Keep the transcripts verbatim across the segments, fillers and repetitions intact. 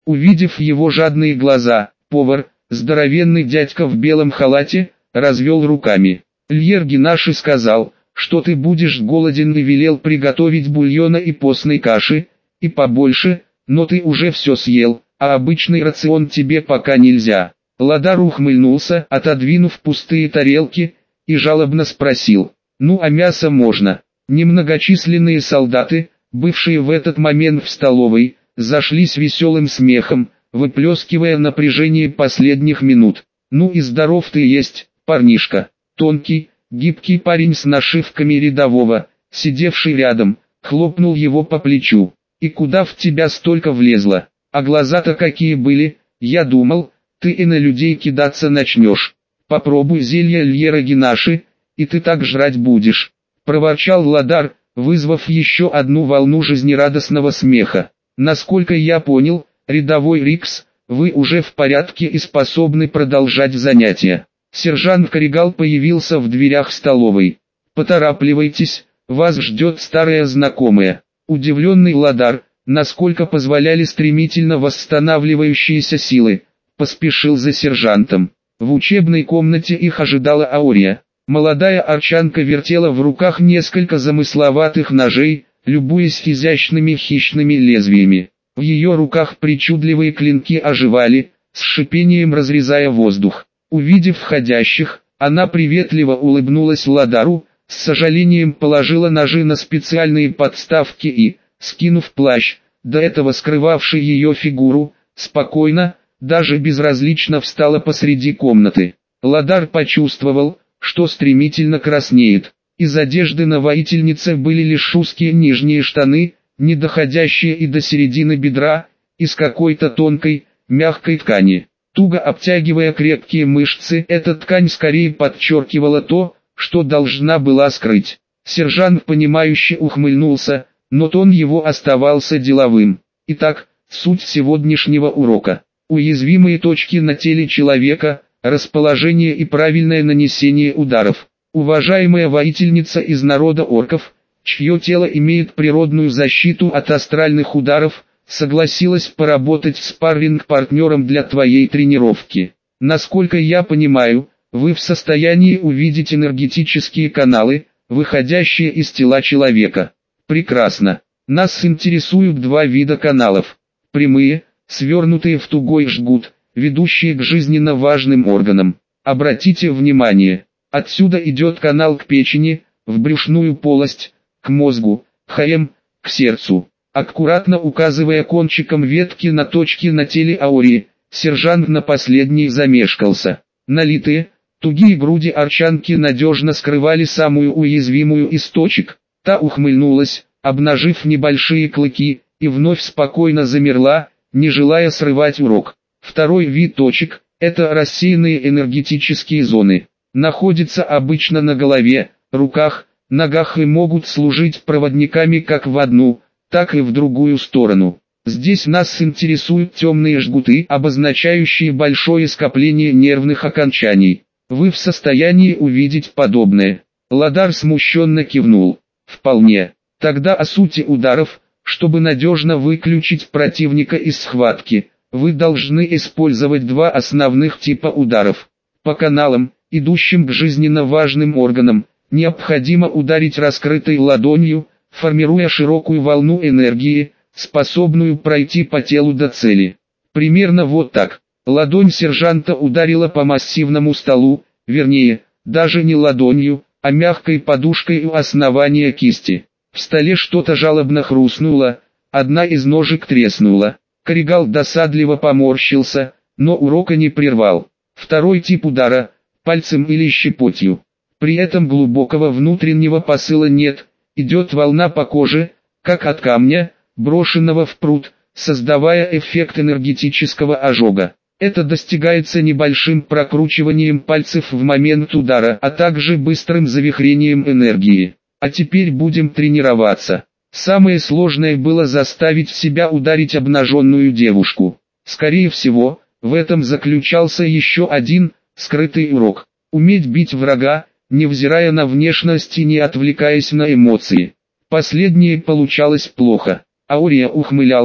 Увидев его жадные глаза, повар, здоровенный дядька в белом халате, развел руками. Льер Генаши сказал, что ты будешь голоден, и велел приготовить бульона и постной каши, и побольше, но ты уже все съел, а обычный рацион тебе пока нельзя. Ладар ухмыльнулся, отодвинув пустые тарелки, и жалобно спросил, ну а мясо можно? Немногочисленные солдаты, бывшие в этот момент в столовой, зашлись веселым смехом, выплескивая напряжение последних минут. Ну и здоров ты есть, парнишка. Тонкий, гибкий парень с нашивками рядового, сидевший рядом, хлопнул его по плечу. И куда в тебя столько влезло? А глаза-то какие были, я думал, ты и на людей кидаться начнешь. Попробуй зелье Льера Генаши, и ты так жрать будешь. Проворчал Ладар, вызвав еще одну волну жизнерадостного смеха. Насколько я понял, рядовой Рикс, вы уже в порядке и способны продолжать занятия. Сержант Коригал появился в дверях столовой. Поторапливайтесь, вас ждет старая знакомая. Удивленный Ладар, насколько позволяли стремительно восстанавливающиеся силы, поспешил за сержантом. В учебной комнате их ожидала Аурия. Молодая арчанка вертела в руках несколько замысловатых ножей, любуясь изящными хищными лезвиями. В ее руках причудливые клинки оживали, с шипением разрезая воздух. Увидев входящих, она приветливо улыбнулась Ладару, с сожалением положила ножи на специальные подставки и, скинув плащ, до этого скрывавший ее фигуру, спокойно, даже безразлично встала посреди комнаты. Ладар почувствовал, что стремительно краснеет. Из одежды на воительнице были лишь узкие нижние штаны, не доходящие и до середины бедра, из какой-то тонкой, мягкой ткани. Туго обтягивая крепкие мышцы, эта ткань скорее подчеркивала то, что должна была скрыть. Сержант понимающе ухмыльнулся, но тон его оставался деловым. Итак, суть сегодняшнего урока. Уязвимые точки на теле человека, расположение и правильное нанесение ударов. Уважаемая воительница из народа орков, чье тело имеет природную защиту от астральных ударов, согласилась поработать с спарринг-партнером для твоей тренировки. Насколько я понимаю, вы в состоянии увидеть энергетические каналы, выходящие из тела человека. Прекрасно. Нас интересуют два вида каналов. Прямые, свернутые в тугой жгут, ведущие к жизненно важным органам. Обратите внимание, отсюда идет канал к печени, в брюшную полость, к мозгу, ХМ, к сердцу. Аккуратно указывая кончиком ветки на точки на теле Аурии, сержант на последней замешкался. Налитые, тугие груди арчанки надежно скрывали самую уязвимую из точек. Та ухмыльнулась, обнажив небольшие клыки, и вновь спокойно замерла, не желая срывать урок. Второй вид точек – это рассеянные энергетические зоны. Находятся обычно на голове, руках, ногах и могут служить проводниками как в одну, так и в другую сторону. Здесь нас интересуют темные жгуты, обозначающие большое скопление нервных окончаний. Вы в состоянии увидеть подобное? Ладар смущенно кивнул. Вполне. Тогда о сути ударов, чтобы надежно выключить противника из схватки, вы должны использовать два основных типа ударов. По каналам, идущим к жизненно важным органам, необходимо ударить раскрытой ладонью, формируя широкую волну энергии, способную пройти по телу до цели. Примерно вот так. Ладонь сержанта ударила по массивному столу, вернее, даже не ладонью, а мягкой подушкой у основания кисти. В столе что-то жалобно хрустнуло, одна из ножек треснула. Коригал досадливо поморщился, но урока не прервал. Второй тип удара – пальцем или щепотью. При этом глубокого внутреннего посыла нет, идет волна по коже, как от камня, брошенного в пруд, создавая эффект энергетического ожога. Это достигается небольшим прокручиванием пальцев в момент удара, а также быстрым завихрением энергии. А теперь будем тренироваться. Самое сложное было заставить себя ударить обнаженную девушку. Скорее всего, в этом заключался еще один, скрытый урок. Уметь бить врага, невзирая на внешность и не отвлекаясь на эмоции. Последнее получалось плохо. Аурия ухмылялась,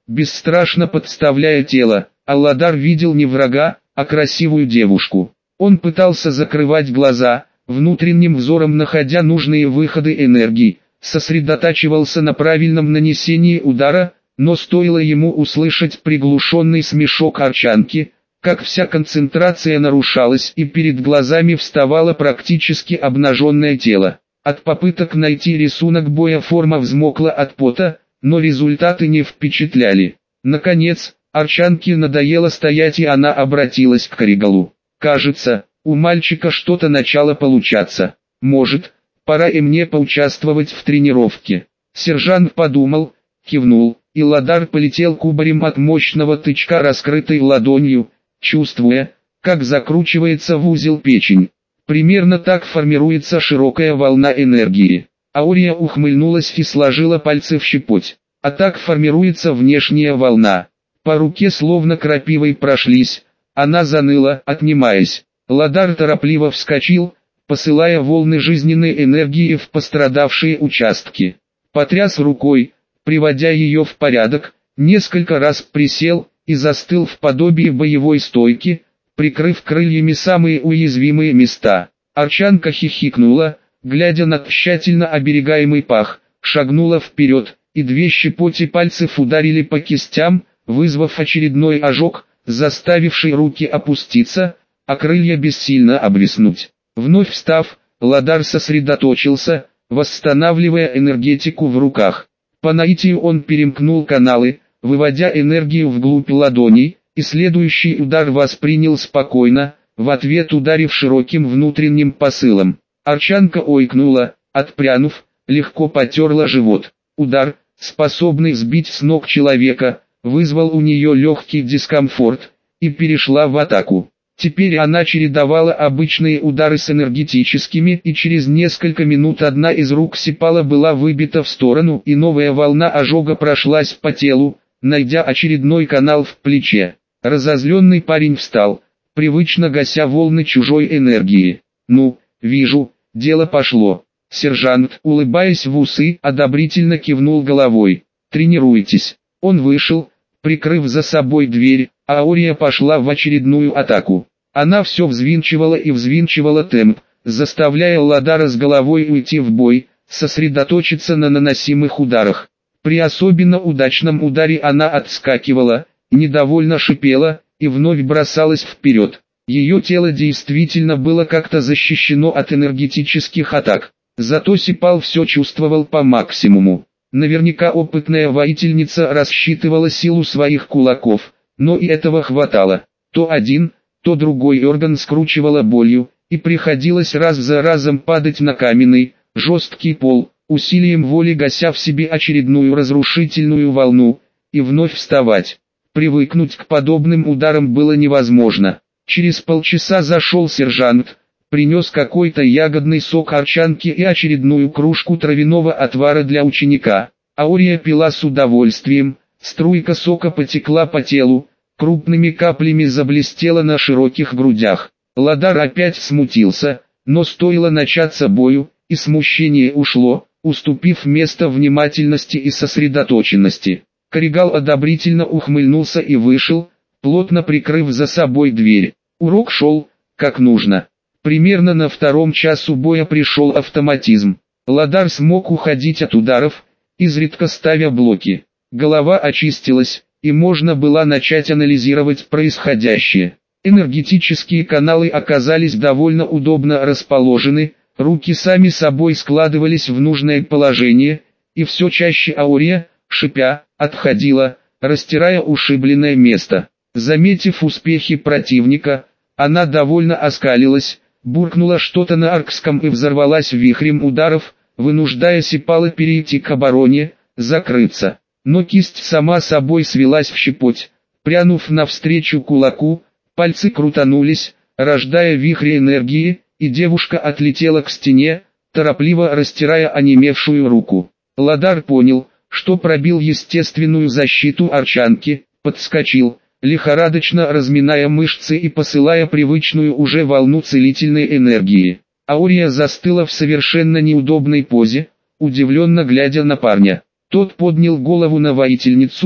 бесстрашно подставляя тело. Алладар видел не врага, а красивую девушку. Он пытался закрывать глаза, внутренним взором находя нужные выходы энергии, сосредотачивался на правильном нанесении удара, но стоило ему услышать приглушенный смешок арчанки, как вся концентрация нарушалась и перед глазами вставало практически обнаженное тело. От попыток найти рисунок боя форма взмокла от пота, но результаты не впечатляли. Наконец, арчанке надоело стоять и она обратилась к Каригалу. «Кажется, у мальчика что-то начало получаться. Может, пора и мне поучаствовать в тренировке». Сержант подумал, кивнул, и Ладар полетел кубарем от мощного тычка раскрытой ладонью, чувствуя, как закручивается в узел печень. Примерно так формируется широкая волна энергии. Аурия ухмыльнулась и сложила пальцы в щепоть. А так формируется внешняя волна. По руке словно крапивой прошлись. Она заныла, отнимаясь. Ладар торопливо вскочил, посылая волны жизненной энергии в пострадавшие участки. Потряс рукой, приводя ее в порядок, несколько раз присел и застыл в подобии боевой стойки, прикрыв крыльями самые уязвимые места. Арчанка хихикнула, глядя на тщательно оберегаемый пах, шагнула вперед, и две щепоти пальцев ударили по кистям, вызвав очередной ожог, заставивший руки опуститься, а крылья бессильно обвиснуть. Вновь встав, Ладар сосредоточился, восстанавливая энергетику в руках. По наитию он перемкнул каналы, выводя энергию вглубь ладоней, и следующий удар воспринял спокойно, в ответ ударив широким внутренним посылом. Арчанка ойкнула, отпрянув, легко потерла живот. Удар, способный сбить с ног человека, вызвал у нее легкий дискомфорт, и перешла в атаку. Теперь она чередовала обычные удары с энергетическими, и через несколько минут одна из рук Сипала была выбита в сторону, и новая волна ожога прошлась по телу, найдя очередной канал в плече. Разозленный парень встал, привычно гася волны чужой энергии. «Ну, вижу, дело пошло». Сержант, улыбаясь в усы, одобрительно кивнул головой. «Тренируйтесь». Он вышел, прикрыв за собой дверь, а Аурия пошла в очередную атаку. Она все взвинчивала и взвинчивала темп, заставляя Ладара с головой уйти в бой, сосредоточиться на наносимых ударах. При особенно удачном ударе она отскакивала, недовольно шипела, и вновь бросалась вперед. Ее тело действительно было как-то защищено от энергетических атак. Зато Сипал все чувствовал по максимуму. Наверняка опытная воительница рассчитывала силу своих кулаков, но и этого хватало. То один, то другой орган скручивало болью, и приходилось раз за разом падать на каменный, жесткий пол, усилием воли гася в себе очередную разрушительную волну, и вновь вставать. Привыкнуть к подобным ударам было невозможно. Через полчаса зашел сержант, принес какой-то ягодный сок арчанки и очередную кружку травяного отвара для ученика. Аурия пила с удовольствием, струйка сока потекла по телу, крупными каплями заблестела на широких грудях. Ладар опять смутился, но стоило начаться бою, и смущение ушло, уступив место внимательности и сосредоточенности. Каригал одобрительно ухмыльнулся и вышел, плотно прикрыв за собой дверь. Урок шел, как нужно. Примерно на втором часу боя пришел автоматизм. Ладар смог уходить от ударов, изредка ставя блоки. Голова очистилась, и можно было начать анализировать происходящее. Энергетические каналы оказались довольно удобно расположены, руки сами собой складывались в нужное положение, и все чаще Аурия, шипя, отходила, растирая ушибленное место. Заметив успехи противника, она довольно оскалилась, буркнула что-то на аркском и взорвалась вихрем ударов, вынуждая Сипала перейти к обороне, закрыться. Но кисть сама собой свелась в щепоть, прянув навстречу кулаку, пальцы крутанулись, рождая вихри энергии, и девушка отлетела к стене, торопливо растирая онемевшую руку. Ладар понял, что пробил естественную защиту арчанки, подскочил, лихорадочно разминая мышцы и посылая привычную уже волну целительной энергии. Аурия застыла в совершенно неудобной позе, удивленно глядя на парня. Тот поднял голову на воительницу,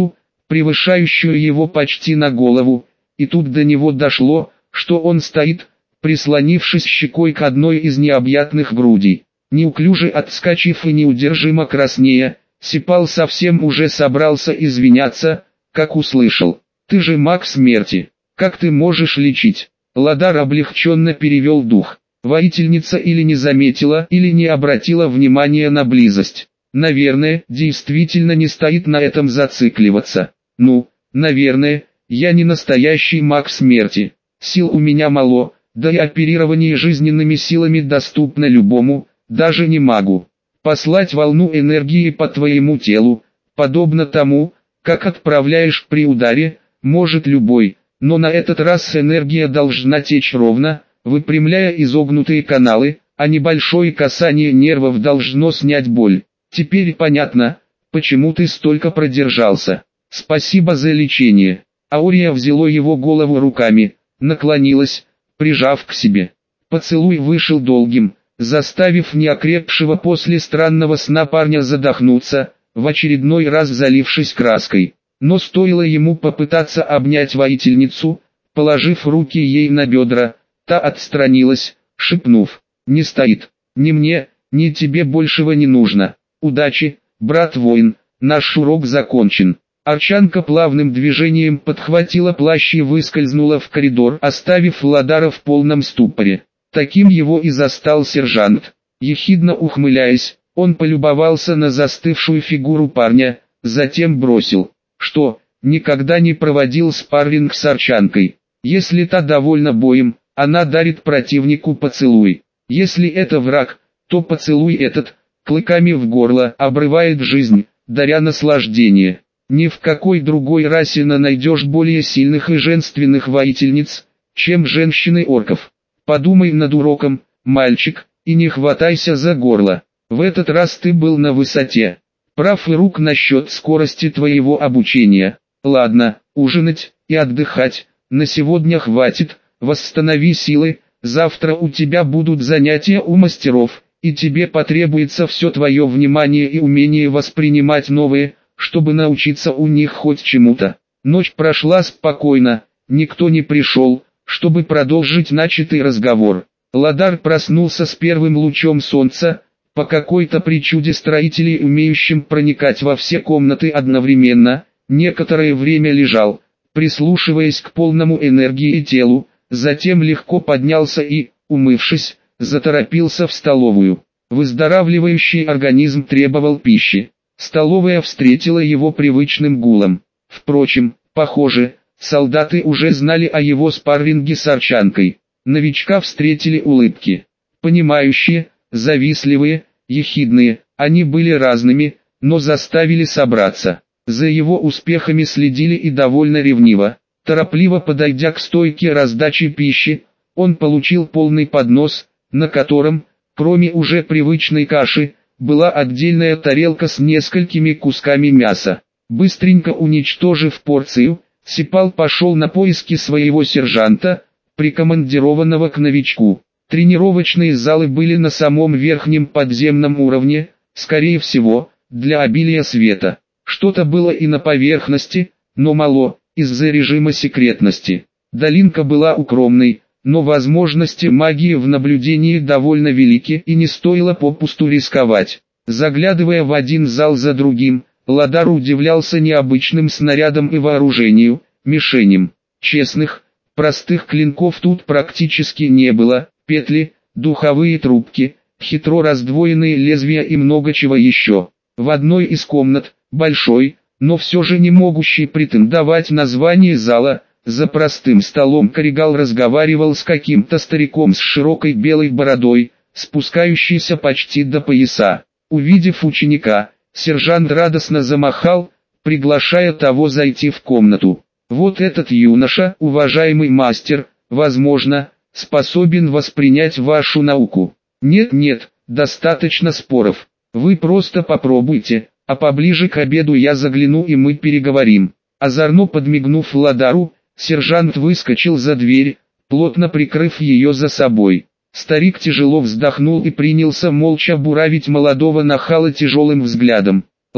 превышающую его почти на голову, и тут до него дошло, что он стоит, прислонившись щекой к одной из необъятных грудей. Неуклюже отскочив и неудержимо краснея, Сипал совсем уже собрался извиняться, как услышал: «Ты же маг смерти, как ты можешь лечить?» Ладар облегченно перевел дух. Воительница или не заметила, или не обратила внимания на близость. Наверное, действительно не стоит на этом зацикливаться. Ну, наверное, я не настоящий маг смерти. Сил у меня мало, да и оперирование жизненными силами доступно любому, даже не магу. Послать волну энергии по твоему телу, подобно тому, как отправляешь при ударе, может любой, но на этот раз энергия должна течь ровно, выпрямляя изогнутые каналы, а небольшое касание нервов должно снять боль. Теперь понятно, почему ты столько продержался. Спасибо за лечение. Аурия взяла его голову руками, наклонилась, прижав к себе. Поцелуй вышел долгим, заставив неокрепшего после странного сна парня задохнуться, в очередной раз залившись краской. Но стоило ему попытаться обнять воительницу, положив руки ей на бедра, та отстранилась, шепнув: «Не стоит, ни мне, ни тебе большего не нужно. Удачи, брат-воин, наш урок закончен». Арчанка плавным движением подхватила плащ и выскользнула в коридор, оставив Ладара в полном ступоре. Таким его и застал сержант. Ехидно ухмыляясь, он полюбовался на застывшую фигуру парня, затем бросил: «Что, никогда не проводил спарринг с арчанкой? Если та довольна боем, она дарит противнику поцелуй. Если это враг, то поцелуй этот, клыками в горло, обрывает жизнь, даря наслаждение. Ни в какой другой расе не найдешь более сильных и женственных воительниц, чем женщины орков. Подумай над уроком, мальчик, и не хватайся за горло. В этот раз ты был на высоте. Прав и рук насчет скорости твоего обучения. Ладно, ужинать и отдыхать, на сегодня хватит, восстанови силы, завтра у тебя будут занятия у мастеров, и тебе потребуется все твое внимание и умение воспринимать новые, чтобы научиться у них хоть чему-то». Ночь прошла спокойно, никто не пришел, чтобы продолжить начатый разговор. Ладар проснулся с первым лучом солнца, по какой-то причуде строителей, умеющим проникать во все комнаты одновременно, некоторое время лежал, прислушиваясь к полному энергии телу, затем легко поднялся и, умывшись, заторопился в столовую. Выздоравливающий организм требовал пищи. Столовая встретила его привычным гулом. Впрочем, похоже, солдаты уже знали о его спарринге с арчанкой. Новичка встретили улыбки. Понимающие, завистливые, ехидные, они были разными, но заставили собраться. За его успехами следили и довольно ревниво. Торопливо подойдя к стойке раздачи пищи, он получил полный поднос, на котором, кроме уже привычной каши, была отдельная тарелка с несколькими кусками мяса. Быстренько уничтожив порцию, Сипал пошел на поиски своего сержанта, прикомандированного к новичку. Тренировочные залы были на самом верхнем подземном уровне, скорее всего, для обилия света. Что-то было и на поверхности, но мало, из-за режима секретности. Долинка была укромной, но возможности магии в наблюдении довольно велики, и не стоило попусту рисковать. Заглядывая в один зал за другим, Ладар удивлялся необычным снарядам и вооружению, мишеням. Честных, простых клинков тут практически не было: петли, духовые трубки, хитро раздвоенные лезвия и много чего еще. В одной из комнат, большой, но все же не могущий претендовать на звание зала, за простым столом Коригал разговаривал с каким-то стариком с широкой белой бородой, спускающейся почти до пояса. Увидев ученика, сержант радостно замахал, приглашая того зайти в комнату. «Вот этот юноша, уважаемый мастер, возможно, способен воспринять вашу науку. Нет-нет, достаточно споров. Вы просто попробуйте, а поближе к обеду я загляну и мы переговорим». Озорно подмигнув Ладару, сержант выскочил за дверь, плотно прикрыв ее за собой. Старик тяжело вздохнул и принялся молча буравить молодого нахала тяжелым взглядом.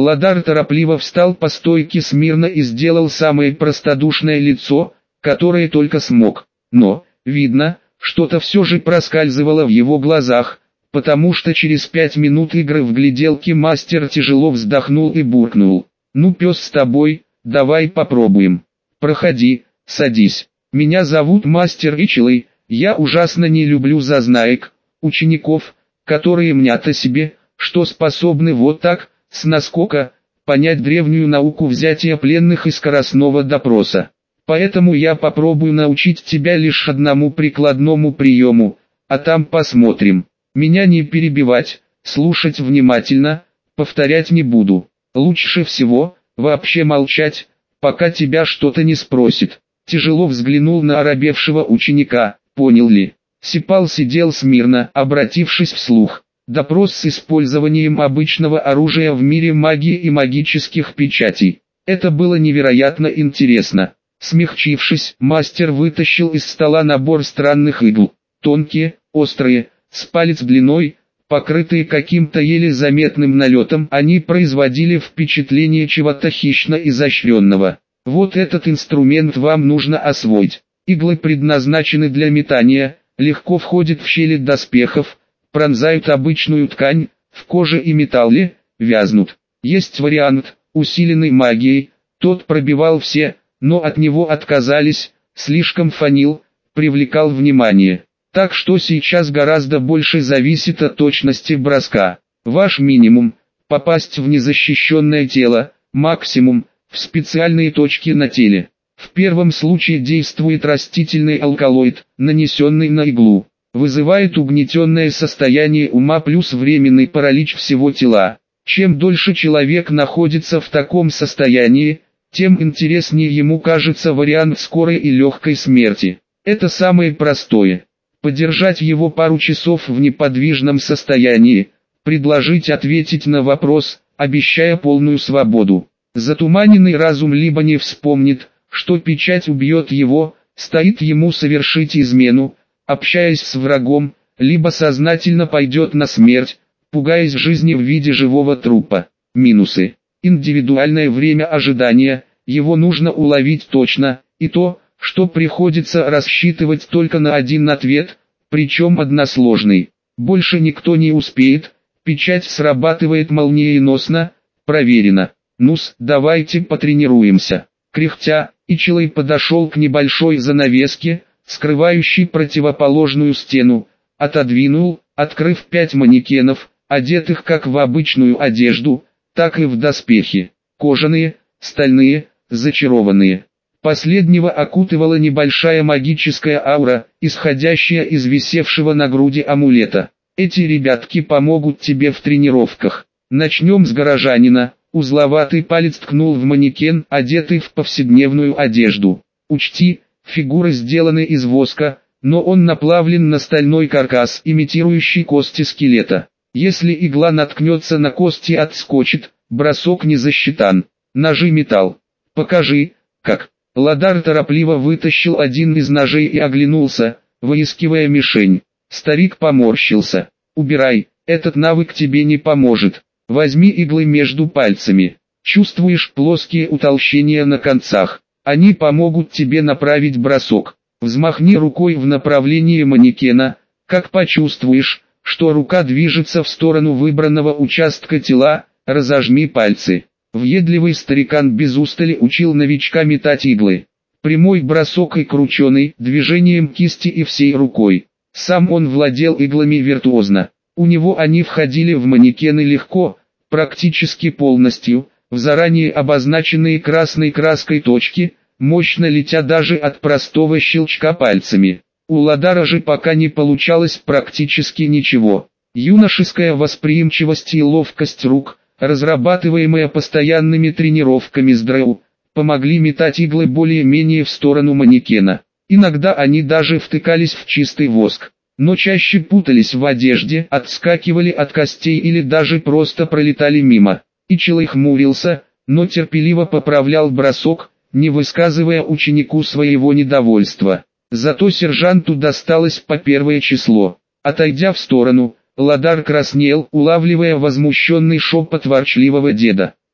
Ладар торопливо встал по стойке смирно и сделал самое простодушное лицо, которое только смог. Но, видно, что-то все же проскальзывало в его глазах, потому что через пять минут игры в гляделки мастер тяжело вздохнул и буркнул: «Ну пес с тобой, давай попробуем. Проходи, садись. Меня зовут мастер Ичилой, я ужасно не люблю зазнаек, учеников, которые мнят о себе, что способны вот так, с наскока, понять древнюю науку взятия пленных и скоростного допроса. Поэтому я попробую научить тебя лишь одному прикладному приему, а там посмотрим. Меня не перебивать, слушать внимательно, повторять не буду. Лучше всего, вообще молчать, пока тебя что-то не спросит». Тяжело взглянул на оробевшего ученика, понял ли. Сипал сидел смирно, обратившись вслух. Допрос с использованием обычного оружия в мире магии и магических печатей. Это было невероятно интересно. Смягчившись, мастер вытащил из стола набор странных игл. Тонкие, острые, с палец длиной, покрытые каким-то еле заметным налетом, они производили впечатление чего-то хищно изощренного. Вот этот инструмент вам нужно освоить. Иглы предназначены для метания, легко входят в щели доспехов, пронзают обычную ткань, в коже и металле, вязнут. Есть вариант, усиленный магией, тот пробивал все, но от него отказались, слишком фанил, привлекал внимание. Так что сейчас гораздо больше зависит от точности броска. Ваш минимум – попасть в незащищенное тело, максимум – в специальные точки на теле. В первом случае действует растительный алкалоид, нанесенный на иглу. Вызывает угнетенное состояние ума плюс временный паралич всего тела. Чем дольше человек находится в таком состоянии, тем интереснее ему кажется вариант скорой и легкой смерти. Это самое простое. Подержать его пару часов в неподвижном состоянии, предложить ответить на вопрос, обещая полную свободу. Затуманенный разум либо не вспомнит, что печать убьет его, стоит ему совершить измену, общаясь с врагом, либо сознательно пойдет на смерть, пугаясь жизни в виде живого трупа. Минусы. Индивидуальное время ожидания, его нужно уловить точно, и то, что приходится рассчитывать только на один ответ, причем односложный. Больше никто не успеет, печать срабатывает молниеносно, проверено. Ну-с, давайте потренируемся. Кряхтя, Ичилой подошел к небольшой занавеске, скрывающей противоположную стену, отодвинул, открыв пять манекенов, одетых как в обычную одежду, так и в доспехи. Кожаные, стальные, зачарованные. Последнего окутывала небольшая магическая аура, исходящая из висевшего на груди амулета. Эти ребятки помогут тебе в тренировках. Начнем с горожанина. Узловатый палец ткнул в манекен, одетый в повседневную одежду. Учти, фигуры сделаны из воска, но он наплавлен на стальной каркас, имитирующий кости скелета. Если игла наткнется на кости, отскочит, бросок не засчитан. Ножи металл. Покажи, как. Ладар торопливо вытащил один из ножей и оглянулся, выискивая мишень. Старик поморщился. Убирай, этот навык тебе не поможет. Возьми иглы между пальцами. Чувствуешь плоские утолщения на концах? Они помогут тебе направить бросок. Взмахни рукой в направлении манекена. Как почувствуешь, что рука движется в сторону выбранного участка тела, разожми пальцы. Въедливый старикан без устали учил новичка метать иглы. Прямой бросок и крученый, движением кисти и всей рукой. Сам он владел иглами виртуозно. У него они входили в манекены легко, практически полностью, в заранее обозначенные красной краской точки, мощно летя даже от простого щелчка пальцами. У Ладара же пока не получалось практически ничего. Юношеская восприимчивость и ловкость рук, разрабатываемая постоянными тренировками с дроу, помогли метать иглы более-менее в сторону манекена. Иногда они даже втыкались в чистый воск, но чаще путались в одежде, отскакивали от костей или даже просто пролетали мимо. Ичилой хмурился, но терпеливо поправлял бросок, не высказывая ученику своего недовольства. Зато сержанту досталось по первое число. Отойдя в сторону, Ладар краснел, улавливая возмущенный шепот ворчливого деда.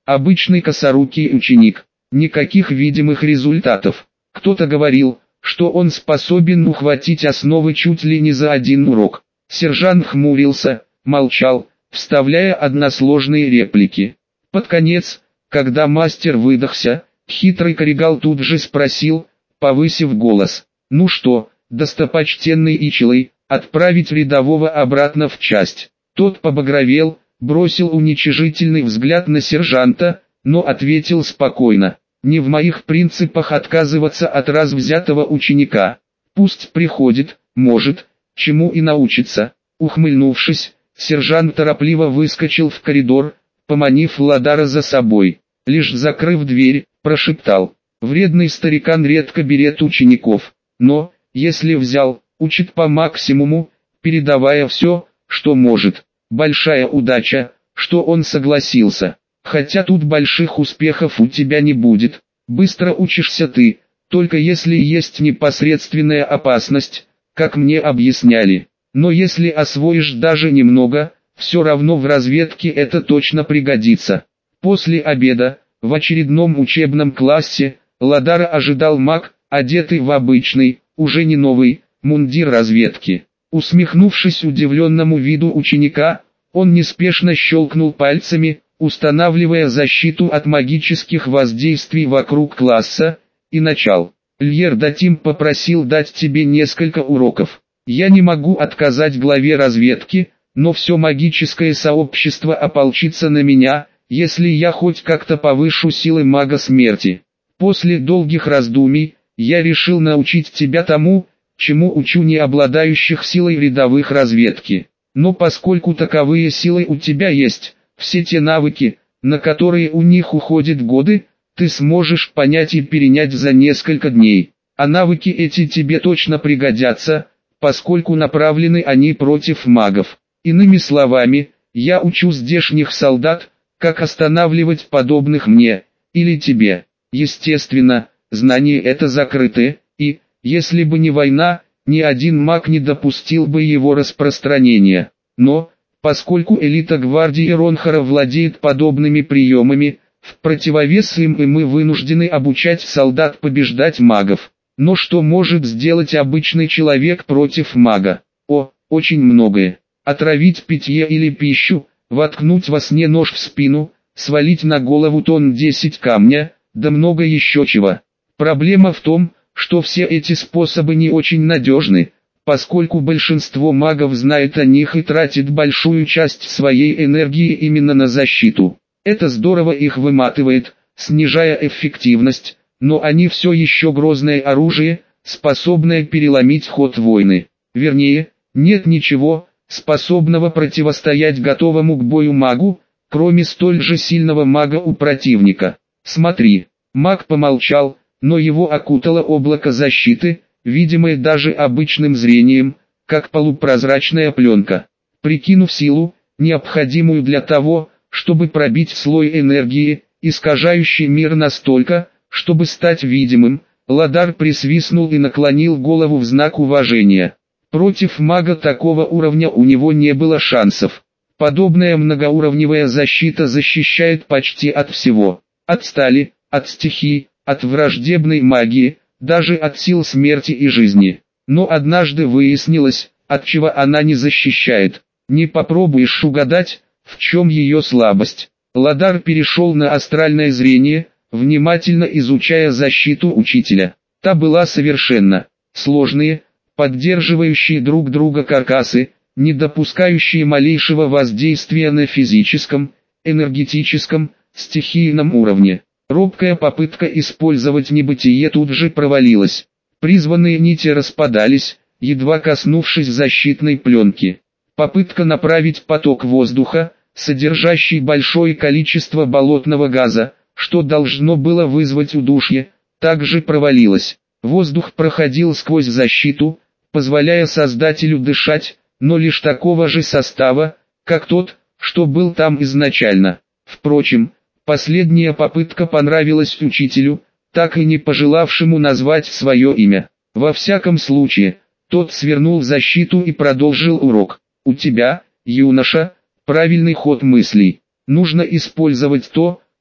Обычный косорукий ученик. Никаких видимых результатов. Кто-то говорил, что он способен ухватить основы чуть ли не за один урок. Сержант хмурился, молчал, вставляя односложные реплики. Под конец, когда мастер выдохся, хитрый корригал тут же спросил, повысив голос: «Ну что, достопочтенный Ичилой, отправить рядового обратно в часть?» Тот побагровел, бросил уничижительный взгляд на сержанта, но ответил спокойно: «Не в моих принципах отказываться от развзятого ученика. Пусть приходит, может, чему и научится». Ухмыльнувшись, сержант торопливо выскочил в коридор, поманив Ладара за собой. Лишь закрыв дверь, прошептал: «Вредный старикан редко берет учеников, но, если взял, учит по максимуму, передавая все, что может. Большая удача, что он согласился. Хотя тут больших успехов у тебя не будет. Быстро учишься ты, только если есть непосредственная опасность, как мне объясняли. Но если освоишь даже немного, все равно в разведке это точно пригодится». После обеда, в очередном учебном классе, Ладара ожидал маг, одетый в обычный, уже не новый, мундир разведки. Усмехнувшись удивленному виду ученика, он неспешно щелкнул пальцами, устанавливая защиту от магических воздействий вокруг класса, и начал: «Льер Датим попросил дать тебе несколько уроков. Я не могу отказать главе разведки, но все магическое сообщество ополчится на меня, если я хоть как-то повышу силы мага смерти. После долгих раздумий, я решил научить тебя тому, чему учу не обладающих силой рядовых разведки. Но поскольку таковые силы у тебя есть, все те навыки, на которые у них уходят годы, ты сможешь понять и перенять за несколько дней. А навыки эти тебе точно пригодятся, поскольку направлены они против магов. Иными словами, я учу здешних солдат, как останавливать подобных мне, или тебе. Естественно, знание это закрытое, и, если бы не война, ни один маг не допустил бы его распространения. Но, поскольку элита гвардии Ронхара владеет подобными приемами, в противовес им и мы вынуждены обучать солдат побеждать магов. Но что может сделать обычный человек против мага? О, очень многое. Отравить питье или пищу, воткнуть во сне нож в спину, свалить на голову тонн десять камня, да много еще чего. Проблема в том, что все эти способы не очень надежны, поскольку большинство магов знает о них и тратит большую часть своей энергии именно на защиту. Это здорово их выматывает, снижая эффективность, но они все еще грозное оружие, способное переломить ход войны. Вернее, нет ничего, способного противостоять готовому к бою магу, кроме столь же сильного мага у противника. Смотри, маг помолчал, но его окутало облако защиты, видимое даже обычным зрением, как полупрозрачная пленка. Прикинув силу, необходимую для того, чтобы пробить слой энергии, искажающий мир настолько, чтобы стать видимым, Ладар присвистнул и наклонил голову в знак уважения. Против мага такого уровня у него не было шансов. Подобная многоуровневая защита защищает почти от всего. От стали, от стихий, от враждебной магии, даже от сил смерти и жизни. Но однажды выяснилось, от чего она не защищает. Не попробуешь угадать, в чем ее слабость. Ладар перешел на астральное зрение, внимательно изучая защиту учителя. Та была совершенно сложные, поддерживающие друг друга каркасы, не допускающие малейшего воздействия на физическом, энергетическом, стихийном уровне. Робкая попытка использовать небытие тут же провалилась. Призванные нити распадались, едва коснувшись защитной пленки. Попытка направить поток воздуха, содержащий большое количество болотного газа, что должно было вызвать удушье, также провалилась. Воздух проходил сквозь защиту, позволяя создателю дышать, но лишь такого же состава, как тот, что был там изначально. Впрочем, последняя попытка понравилась учителю, так и не пожелавшему назвать свое имя. Во всяком случае, тот свернул защиту и продолжил урок. У тебя, юноша, правильный ход мыслей. Нужно использовать то,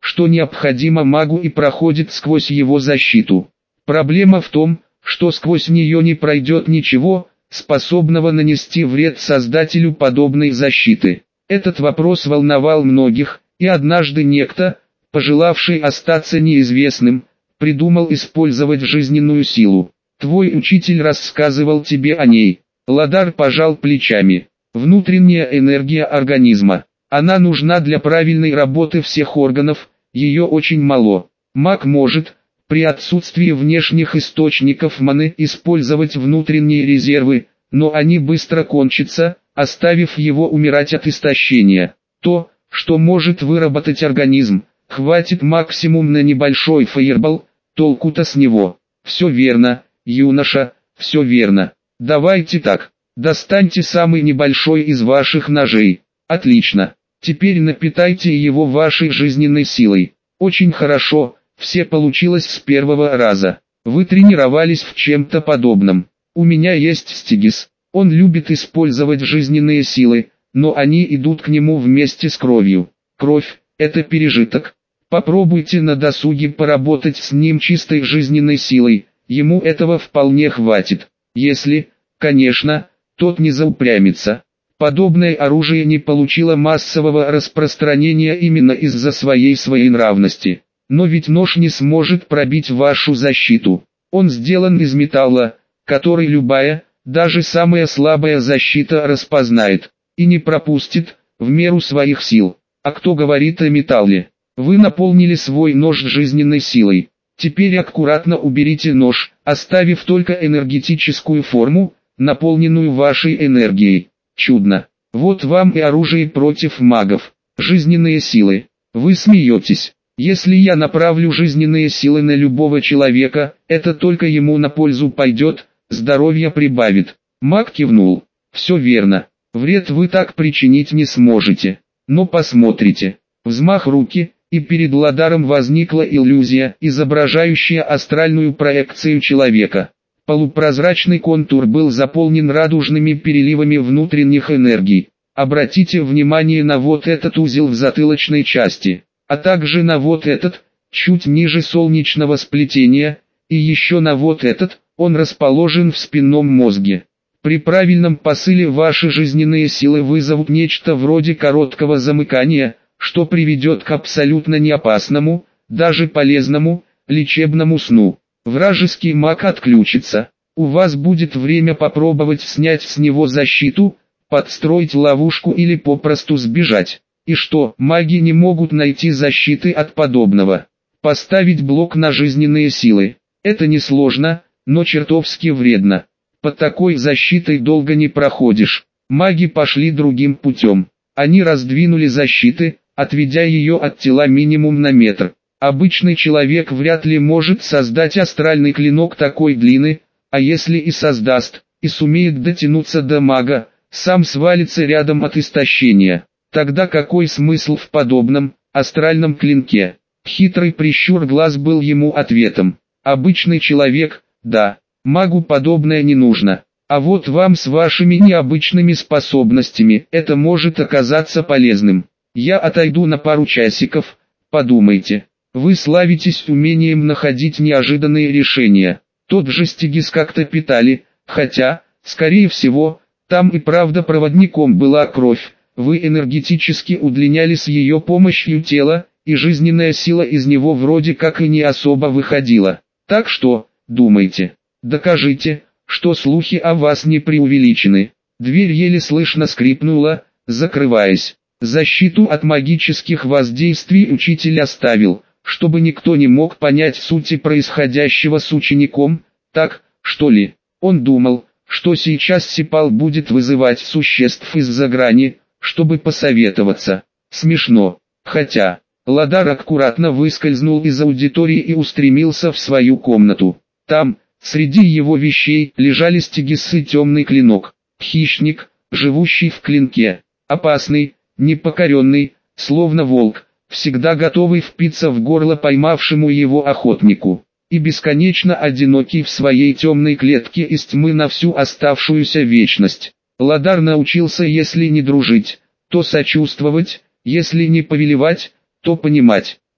что необходимо магу и проходит сквозь его защиту. Проблема в том, что сквозь нее не пройдет ничего, способного нанести вред создателю подобной защиты. Этот вопрос волновал многих, и однажды некто, пожелавший остаться неизвестным, придумал использовать жизненную силу. Твой учитель рассказывал тебе о ней. Ладар пожал плечами. Внутренняя энергия организма. Она нужна для правильной работы всех органов, ее очень мало. Маг может, при отсутствии внешних источников маны, использовать внутренние резервы, но они быстро кончатся, оставив его умирать от истощения. То, что может выработать организм, хватит максимум на небольшой фаербол, толку-то с него. Все верно, юноша, все верно. Давайте так, достаньте самый небольшой из ваших ножей. Отлично. Теперь напитайте его вашей жизненной силой. Очень хорошо, все получилось с первого раза. Вы тренировались в чем-то подобном. У меня есть Стигис. Он любит использовать жизненные силы, но они идут к нему вместе с кровью. Кровь – это пережиток. Попробуйте на досуге поработать с ним чистой жизненной силой, ему этого вполне хватит. Если, конечно, тот не заупрямится. Подобное оружие не получило массового распространения именно из-за своей своенравности. Но ведь нож не сможет пробить вашу защиту. Он сделан из металла, который любая, даже самая слабая защита распознает и не пропустит, в меру своих сил. А кто говорит о металле? Вы наполнили свой нож жизненной силой. Теперь аккуратно уберите нож, оставив только энергетическую форму, наполненную вашей энергией. Чудно. Вот вам и оружие против магов. Жизненные силы. Вы смеетесь. Если я направлю жизненные силы на любого человека, это только ему на пользу пойдет, здоровье прибавит. Маг кивнул. Все верно. Вред вы так причинить не сможете. Но посмотрите. Взмах руки, и перед Ладаром возникла иллюзия, изображающая астральную проекцию человека. Полупрозрачный контур был заполнен радужными переливами внутренних энергий. Обратите внимание на вот этот узел в затылочной части, а также на вот этот, чуть ниже солнечного сплетения, и еще на вот этот, он расположен в спинном мозге. При правильном посыле ваши жизненные силы вызовут нечто вроде короткого замыкания, что приведет к абсолютно неопасному, даже полезному, лечебному сну. Вражеский маг отключится. У вас будет время попробовать снять с него защиту, подстроить ловушку или попросту сбежать. И что, маги не могут найти защиты от подобного? Поставить блок на жизненные силы. Это несложно, но чертовски вредно. Под такой защитой долго не проходишь. Маги пошли другим путем. Они раздвинули защиты, отведя ее от тела минимум на метр. Обычный человек вряд ли может создать астральный клинок такой длины, а если и создаст, и сумеет дотянуться до мага, сам свалится рядом от истощения. Тогда какой смысл в подобном, астральном клинке? Хитрый прищур глаз был ему ответом. Обычный человек, да, магу подобное не нужно. А вот вам с вашими необычными способностями это может оказаться полезным. Я отойду на пару часиков, подумайте. Вы славитесь умением находить неожиданные решения. Тот же Стигис как-то питали, хотя, скорее всего, там и правда проводником была кровь. Вы энергетически удлиняли с ее помощью тело, и жизненная сила из него вроде как и не особо выходила. Так что, думайте, докажите, что слухи о вас не преувеличены. Дверь еле слышно скрипнула, закрываясь. Защиту от магических воздействий учитель оставил, чтобы никто не мог понять сути происходящего с учеником, так, что ли. Он думал, что сейчас Сипал будет вызывать существ из-за грани, чтобы посоветоваться. Смешно. Хотя, Ладар аккуратно выскользнул из аудитории и устремился в свою комнату. Там, среди его вещей, лежали Стигис и темный клинок. Хищник, живущий в клинке. Опасный, непокоренный, словно волк, всегда готовый впиться в горло поймавшему его охотнику. И бесконечно одинокий в своей темной клетке из тьмы на всю оставшуюся вечность. Ладар научился, если не дружить, то сочувствовать, если не повелевать, то понимать.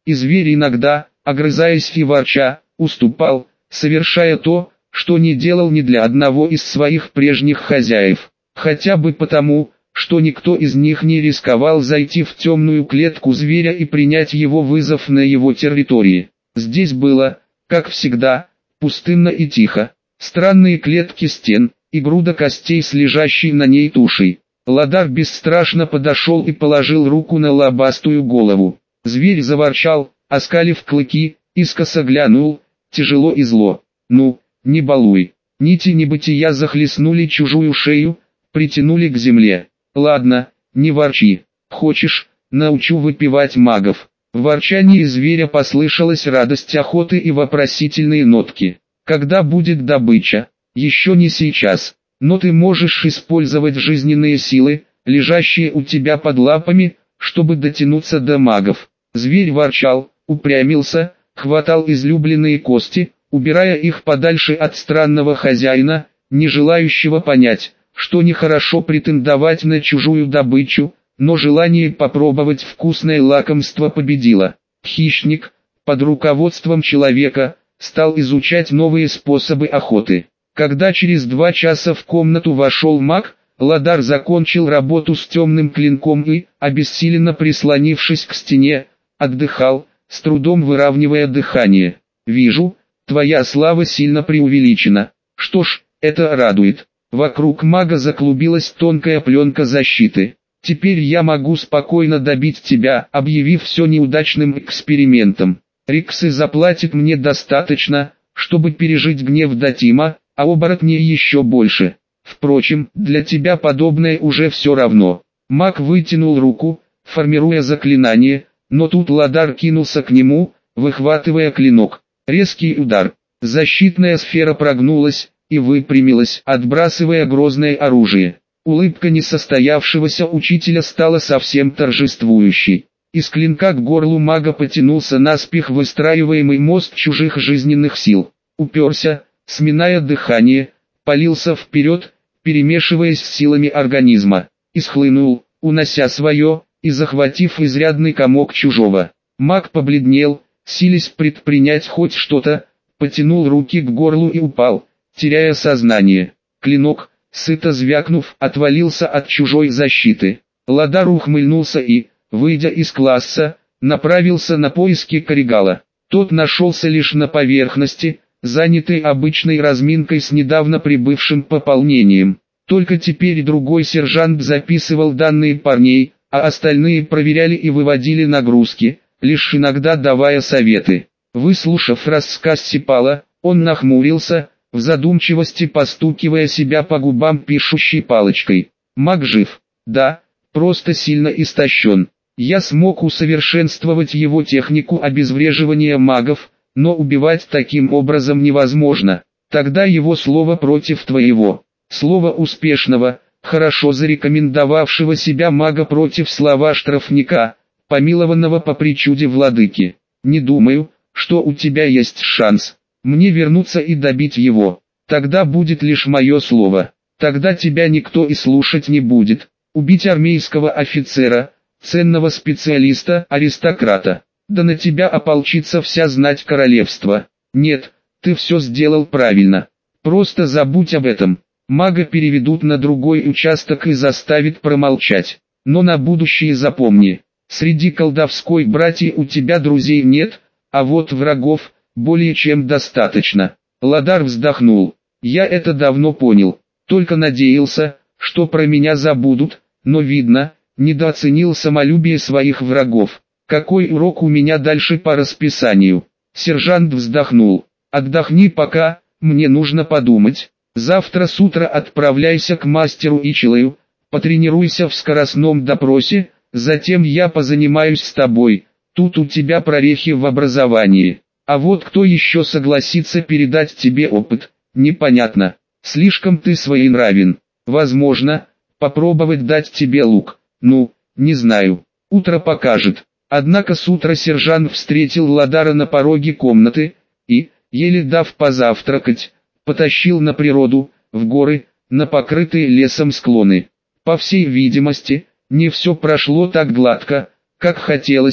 и зверь иногда, огрызаясь и ворча, уступал, совершая то, что не делал ни для одного из своих прежних хозяев. Хотя бы потому, что никто из них не рисковал зайти в темную клетку зверя и принять его вызов на его территории. Здесь было, как всегда, пустынно и тихо. Странные клетки стен, и груда костей с лежащей на ней тушей. Ладар бесстрашно подошел и положил руку на лобастую голову. Зверь заворчал, оскалив клыки, искоса глянул, тяжело и зло. «Ну, не балуй». Нити небытия захлестнули чужую шею, притянули к земле. «Ладно, не ворчи. Хочешь, научу выпивать магов». В ворчании зверя послышалась радость охоты и вопросительные нотки. «Когда будет добыча?» «Еще не сейчас. Но ты можешь использовать жизненные силы, лежащие у тебя под лапами, чтобы дотянуться до магов». Зверь ворчал, упрямился, хватал излюбленные кости, убирая их подальше от странного хозяина, не желающего понять, что нехорошо претендовать на чужую добычу, но желание попробовать вкусное лакомство победило. Хищник, под руководством человека, стал изучать новые способы охоты. Когда через два часа в комнату вошел маг, Ладар закончил работу с темным клинком и, обессиленно прислонившись к стене, отдыхал, с трудом выравнивая дыхание. «Вижу, твоя слава сильно преувеличена. Что ж, это радует». Вокруг мага заклубилась тонкая пленка защиты. «Теперь я могу спокойно добить тебя, объявив все неудачным экспериментом. Риксы заплатит мне достаточно, чтобы пережить гнев Датима, а оборотни еще больше. Впрочем, для тебя подобное уже все равно». Маг вытянул руку, формируя заклинание, но тут Ладар кинулся к нему, выхватывая клинок. Резкий удар. Защитная сфера прогнулась и выпрямилась, отбрасывая грозное оружие. Улыбка несостоявшегося учителя стала совсем торжествующей. Из клинка к горлу мага потянулся наспех выстраиваемый мост чужих жизненных сил. Уперся, сминая дыхание, полился вперед, перемешиваясь с силами организма. И схлынул, унося свое, и захватив изрядный комок чужого. Маг побледнел, силясь предпринять хоть что-то, потянул руки к горлу и упал, теряя сознание. Клинок, сыто звякнув, отвалился от чужой защиты. Ладар ухмыльнулся и, выйдя из класса, направился на поиски Корригала. Тот нашелся лишь на поверхности, занятый обычной разминкой с недавно прибывшим пополнением. Только теперь другой сержант записывал данные парней, а остальные проверяли и выводили нагрузки, лишь иногда давая советы. Выслушав рассказ Сипала, он нахмурился, в задумчивости постукивая себя по губам пишущей палочкой. Маг жив. Да, просто сильно истощен. Я смог усовершенствовать его технику обезвреживания магов, но убивать таким образом невозможно. Тогда его слово против твоего. Слово успешного, хорошо зарекомендовавшего себя мага против слова штрафника, помилованного по причуде владыки. Не думаю, что у тебя есть шанс. Мне вернуться и добить его. Тогда будет лишь мое слово. Тогда тебя никто и слушать не будет. Убить армейского офицера, ценного специалиста, аристократа. Да на тебя ополчится вся знать королевства. Нет, ты все сделал правильно. Просто забудь об этом. Мага переведут на другой участок и заставят промолчать. Но на будущее запомни. Среди колдовской братьи у тебя друзей нет, а вот врагов более чем достаточно. Ладар вздохнул. Я это давно понял. Только надеялся, что про меня забудут, но видно, недооценил самолюбие своих врагов. Какой урок у меня дальше по расписанию? Сержант вздохнул. Отдохни пока, мне нужно подумать. Завтра с утра отправляйся к мастеру Ичилаю, потренируйся в скоростном допросе, затем я позанимаюсь с тобой. Тут у тебя прорехи в образовании. А вот кто еще согласится передать тебе опыт, непонятно. Слишком ты своенравен. Возможно, попробовать дать тебе лук. Ну, не знаю. Утро покажет. Однако с утра сержант встретил Ладара на пороге комнаты и, еле дав позавтракать, потащил на природу, в горы, на покрытые лесом склоны. По всей видимости, не все прошло так гладко, как хотелось.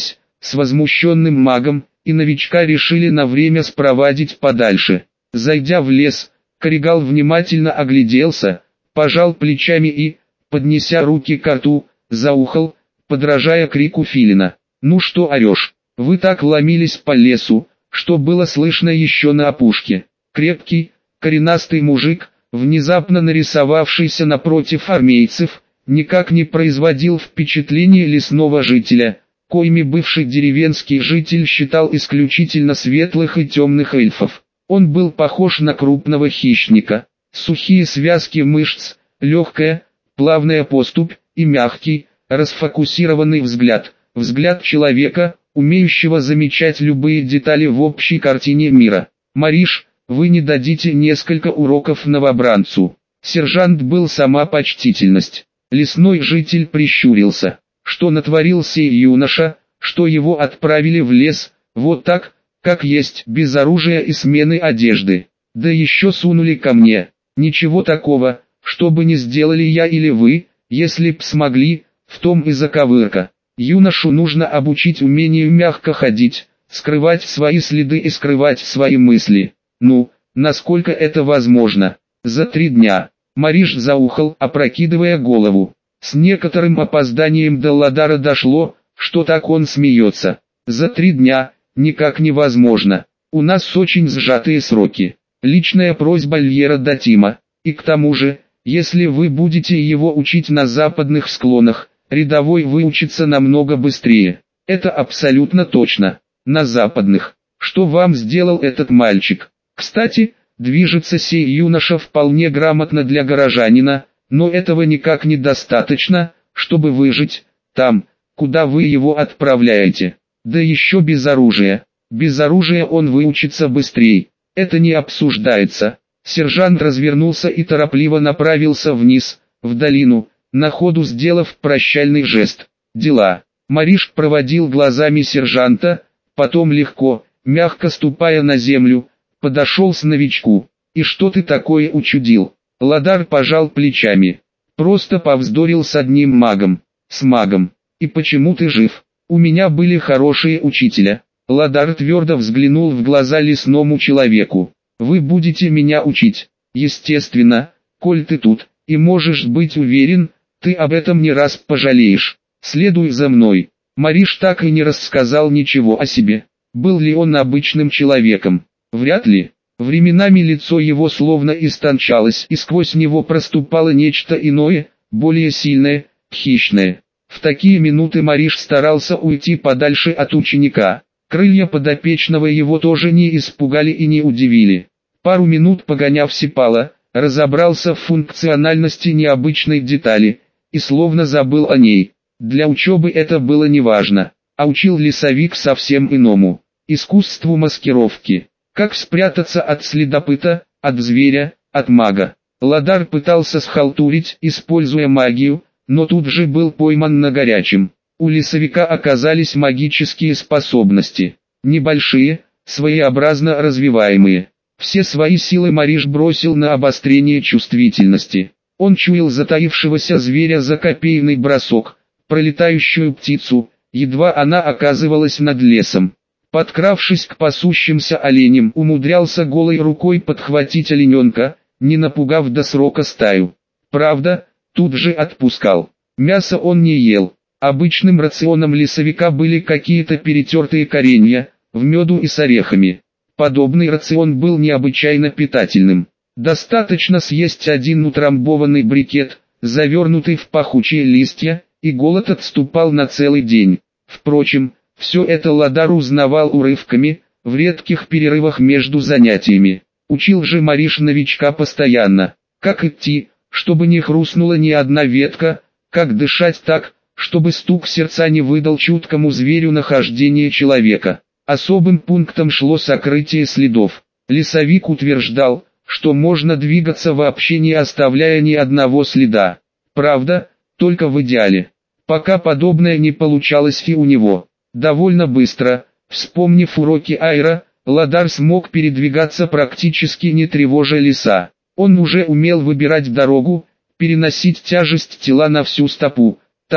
с возмущенным магом, и новичка решили на время спровадить подальше. Зайдя в лес, Коригал внимательно огляделся, пожал плечами и, поднеся руки к рту, заухал, подражая крику филина. «Ну что орешь? Вы так ломились по лесу, что было слышно еще на опушке». Крепкий, коренастый мужик, внезапно нарисовавшийся напротив армейцев, никак не производил впечатления лесного жителя, коими бывший деревенский житель считал исключительно светлых и темных эльфов. Он был похож на крупного хищника. Сухие связки мышц, легкая, плавная поступь и мягкий, расфокусированный взгляд. Взгляд человека, умеющего замечать любые детали в общей картине мира. «Мариш, вы не дадите несколько уроков новобранцу?» Сержант был сама почтительность. Лесной житель прищурился. Что натворил сей юноша, что его отправили в лес, вот так, как есть, без оружия и смены одежды. Да еще сунули ко мне. Ничего такого, что бы не сделали я или вы, если б смогли, в том и заковырка. Юношу нужно обучить умению мягко ходить, скрывать свои следы и скрывать свои мысли. Ну, насколько это возможно? За три дня. Мариш заухал, опрокидывая голову. С некоторым опозданием до Ладара дошло, что так он смеется. За три дня, никак невозможно. У нас очень сжатые сроки. Личная просьба Льера Датима. И к тому же, если вы будете его учить на западных склонах, рядовой выучится намного быстрее. Это абсолютно точно. На западных. Что вам сделал этот мальчик? Кстати, движется сей юноша вполне грамотно для горожанина, но этого никак недостаточно, чтобы выжить там, куда вы его отправляете. Да еще без оружия. Без оружия он выучится быстрее. Это не обсуждается. Сержант развернулся и торопливо направился вниз, в долину, на ходу сделав прощальный жест. Дела. Мариш проводил глазами сержанта, потом легко, мягко ступая на землю, подошел с новичку. «И что ты такое учудил?» Ладар пожал плечами. «Просто повздорил с одним магом». «С магом? И почему ты жив? У меня были хорошие учителя». Ладар твердо взглянул в глаза лесному человеку. «Вы будете меня учить. Естественно, коль ты тут, и можешь быть уверен, ты об этом не раз пожалеешь. Следуй за мной». Мариш так и не рассказал ничего о себе. Был ли он обычным человеком? Вряд ли. Временами лицо его словно истончалось, и сквозь него проступало нечто иное, более сильное, хищное. В такие минуты Мариш старался уйти подальше от ученика. Крылья подопечного его тоже не испугали и не удивили. Пару минут погоняв Сипала, разобрался в функциональности необычной детали, и словно забыл о ней. Для учебы это было неважно, а учил лесовик совсем иному. Искусству маскировки. Как спрятаться от следопыта, от зверя, от мага. Ладар пытался схалтурить, используя магию, но тут же был пойман на горячем. У лесовика оказались магические способности. Небольшие, своеобразно развиваемые. Все свои силы Мариш бросил на обострение чувствительности. Он чуял затаившегося зверя за копейный бросок, пролетающую птицу, едва она оказывалась над лесом. Подкравшись к пасущимся оленям, умудрялся голой рукой подхватить олененка, не напугав до срока стаю. Правда, тут же отпускал. Мясо он не ел. Обычным рационом лесовика были какие-то перетертые коренья, в меду и с орехами. Подобный рацион был необычайно питательным. Достаточно съесть один утрамбованный брикет, завернутый в пахучие листья, и голод отступал на целый день. Впрочем, все это Ладар узнавал урывками, в редких перерывах между занятиями. Учил же Мариш новичка постоянно. Как идти, чтобы не хрустнула ни одна ветка, как дышать так, чтобы стук сердца не выдал чуткому зверю нахождение человека. Особым пунктом шло сокрытие следов. Лесовик утверждал, что можно двигаться вообще не оставляя ни одного следа. Правда, только в идеале. Пока подобное не получалось и у него. Довольно быстро, вспомнив уроки Айра, Ладар смог передвигаться практически не тревожа леса. Он уже умел выбирать дорогу, переносить тяжесть тела на всю стопу, так,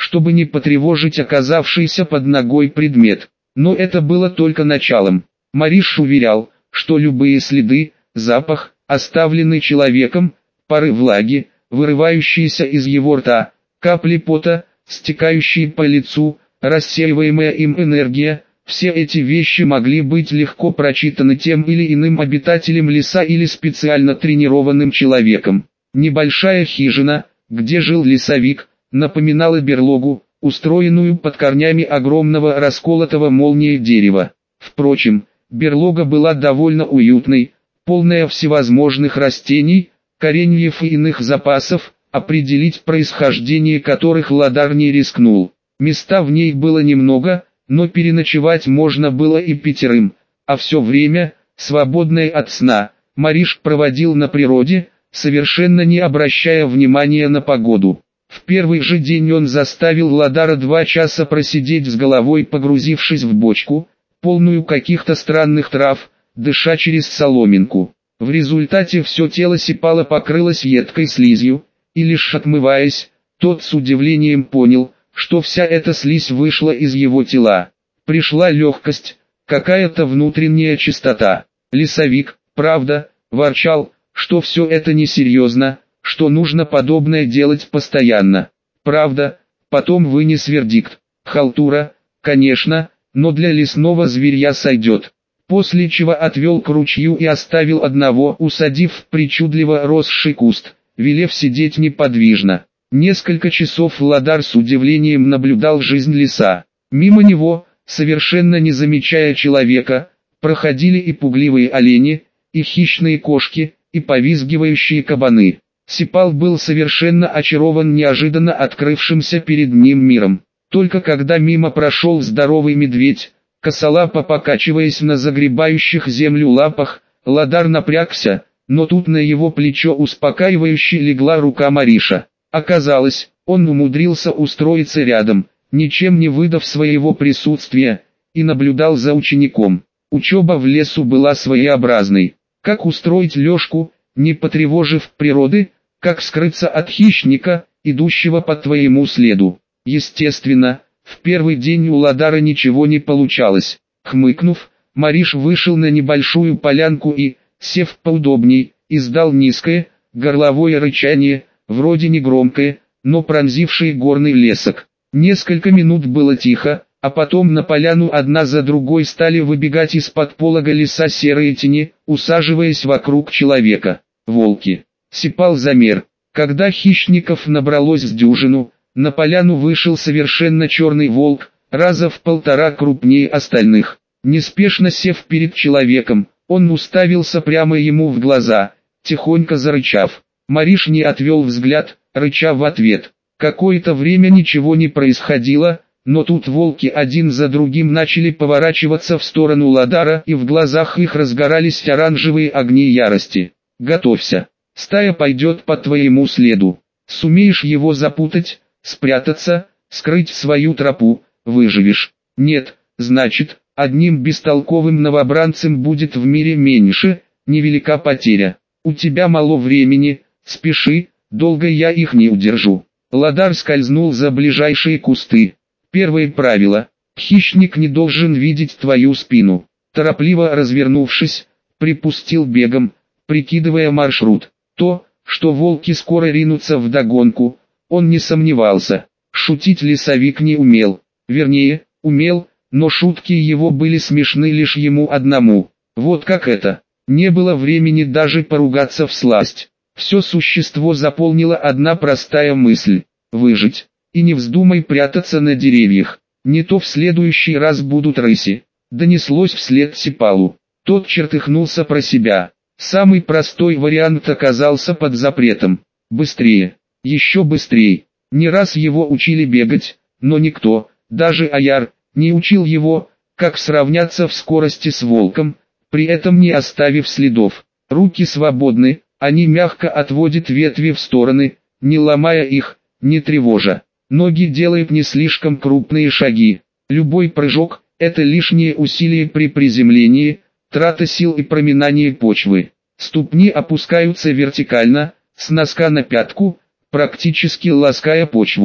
чтобы не потревожить оказавшийся под ногой предмет. Но это было только началом. Мариш уверял, что любые следы, запах, оставленный человеком, пары влаги, вырывающиеся из его рта, капли пота, стекающие по лицу, рассеиваемая им энергия, все эти вещи могли быть легко прочитаны тем или иным обитателем леса или специально тренированным человеком. Небольшая хижина, где жил лесовик, напоминала берлогу, устроенную под корнями огромного расколотого молнией дерева. Впрочем, берлога была довольно уютной, полная всевозможных растений, кореньев и иных запасов, определить происхождение которых Ладар не рискнул. Места в ней было немного, но переночевать можно было и пятерым, а все время, свободное от сна, Мариш проводил на природе, совершенно не обращая внимания на погоду. В первый же день он заставил Ладара два часа просидеть с головой, погрузившись в бочку, полную каких-то странных трав, дыша через соломинку. В результате все тело Сипала покрылось едкой слизью, и лишь отмываясь, тот с удивлением понял, что вся эта слизь вышла из его тела. Пришла легкость, какая-то внутренняя чистота. Лесовик, правда, ворчал, что все это несерьезно, что нужно подобное делать постоянно. Правда, потом вынес вердикт: халтура, конечно, но для лесного зверья сойдет. После чего отвел к ручью и оставил одного, усадив в причудливо росший куст, велев сидеть неподвижно. Несколько часов Ладар с удивлением наблюдал жизнь леса. Мимо него, совершенно не замечая человека, проходили и пугливые олени, и хищные кошки, и повизгивающие кабаны. Сипал был совершенно очарован неожиданно открывшимся перед ним миром. Только когда мимо прошел здоровый медведь, косолапо покачиваясь на загребающих землю лапах, Ладар напрягся, но тут на его плечо успокаивающе легла рука Мариша. Оказалось, он умудрился устроиться рядом, ничем не выдав своего присутствия, и наблюдал за учеником. Учеба в лесу была своеобразной. Как устроить лёжку, не потревожив природы, как скрыться от хищника, идущего по твоему следу. Естественно, в первый день у Ладара ничего не получалось. Хмыкнув, Мариш вышел на небольшую полянку и, сев поудобней, издал низкое, горловое рычание, вроде негромкое, но пронзившее горный лесок. Несколько минут было тихо, а потом на поляну одна за другой стали выбегать из-под полога леса серые тени, усаживаясь вокруг человека. Волки. Сипал замер. Когда хищников набралось с дюжину, на поляну вышел совершенно черный волк, раза в полтора крупнее остальных. Неспешно сев перед человеком, он уставился прямо ему в глаза, тихонько зарычав. Мариш не отвел взгляд, рыча в ответ. Какое-то время ничего не происходило, но тут волки один за другим начали поворачиваться в сторону Ладара, и в глазах их разгорались оранжевые огни ярости. «Готовься. Стая пойдет по твоему следу. Сумеешь его запутать, спрятаться, скрыть свою тропу, выживешь. Нет, значит, одним бестолковым новобранцем будет в мире меньше, невелика потеря. У тебя мало времени, спеши, долго я их не удержу». Ладар скользнул за ближайшие кусты. Первое правило: хищник не должен видеть твою спину. Торопливо развернувшись, припустил бегом, прикидывая маршрут. То, что волки скоро ринутся вдогонку, он не сомневался. Шутить лесовик не умел. Вернее, умел, но шутки его были смешны лишь ему одному. Вот как это. Не было времени даже поругаться всласть. Все существо заполнила одна простая мысль: выжить. И не вздумай прятаться на деревьях, не то в следующий раз будут рыси. Донеслось вслед Сипалу. Тот чертыхнулся про себя. Самый простой вариант оказался под запретом. Быстрее, еще быстрее. Не раз его учили бегать, но никто, даже Аяр, не учил его, как сравняться в скорости с волком, при этом не оставив следов. Руки свободны, они мягко отводят ветви в стороны, не ломая их, не тревожа. Ноги делают не слишком крупные шаги. Любой прыжок – это лишнее усилие при приземлении, трата сил и проминание почвы. Ступни опускаются вертикально, с носка на пятку, практически лаская почву.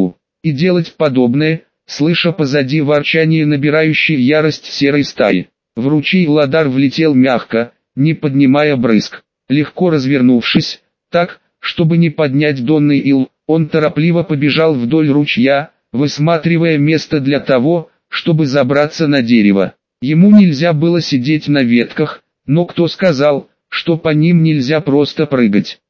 и делать подобное, слыша позади ворчание набирающей ярость серой стаи. В ручей Ладар влетел мягко, не поднимая брызг. Легко развернувшись, так, чтобы не поднять донный ил, он торопливо побежал вдоль ручья, высматривая место для того, чтобы забраться на дерево. Ему нельзя было сидеть на ветках, но кто сказал, что по ним нельзя просто прыгать?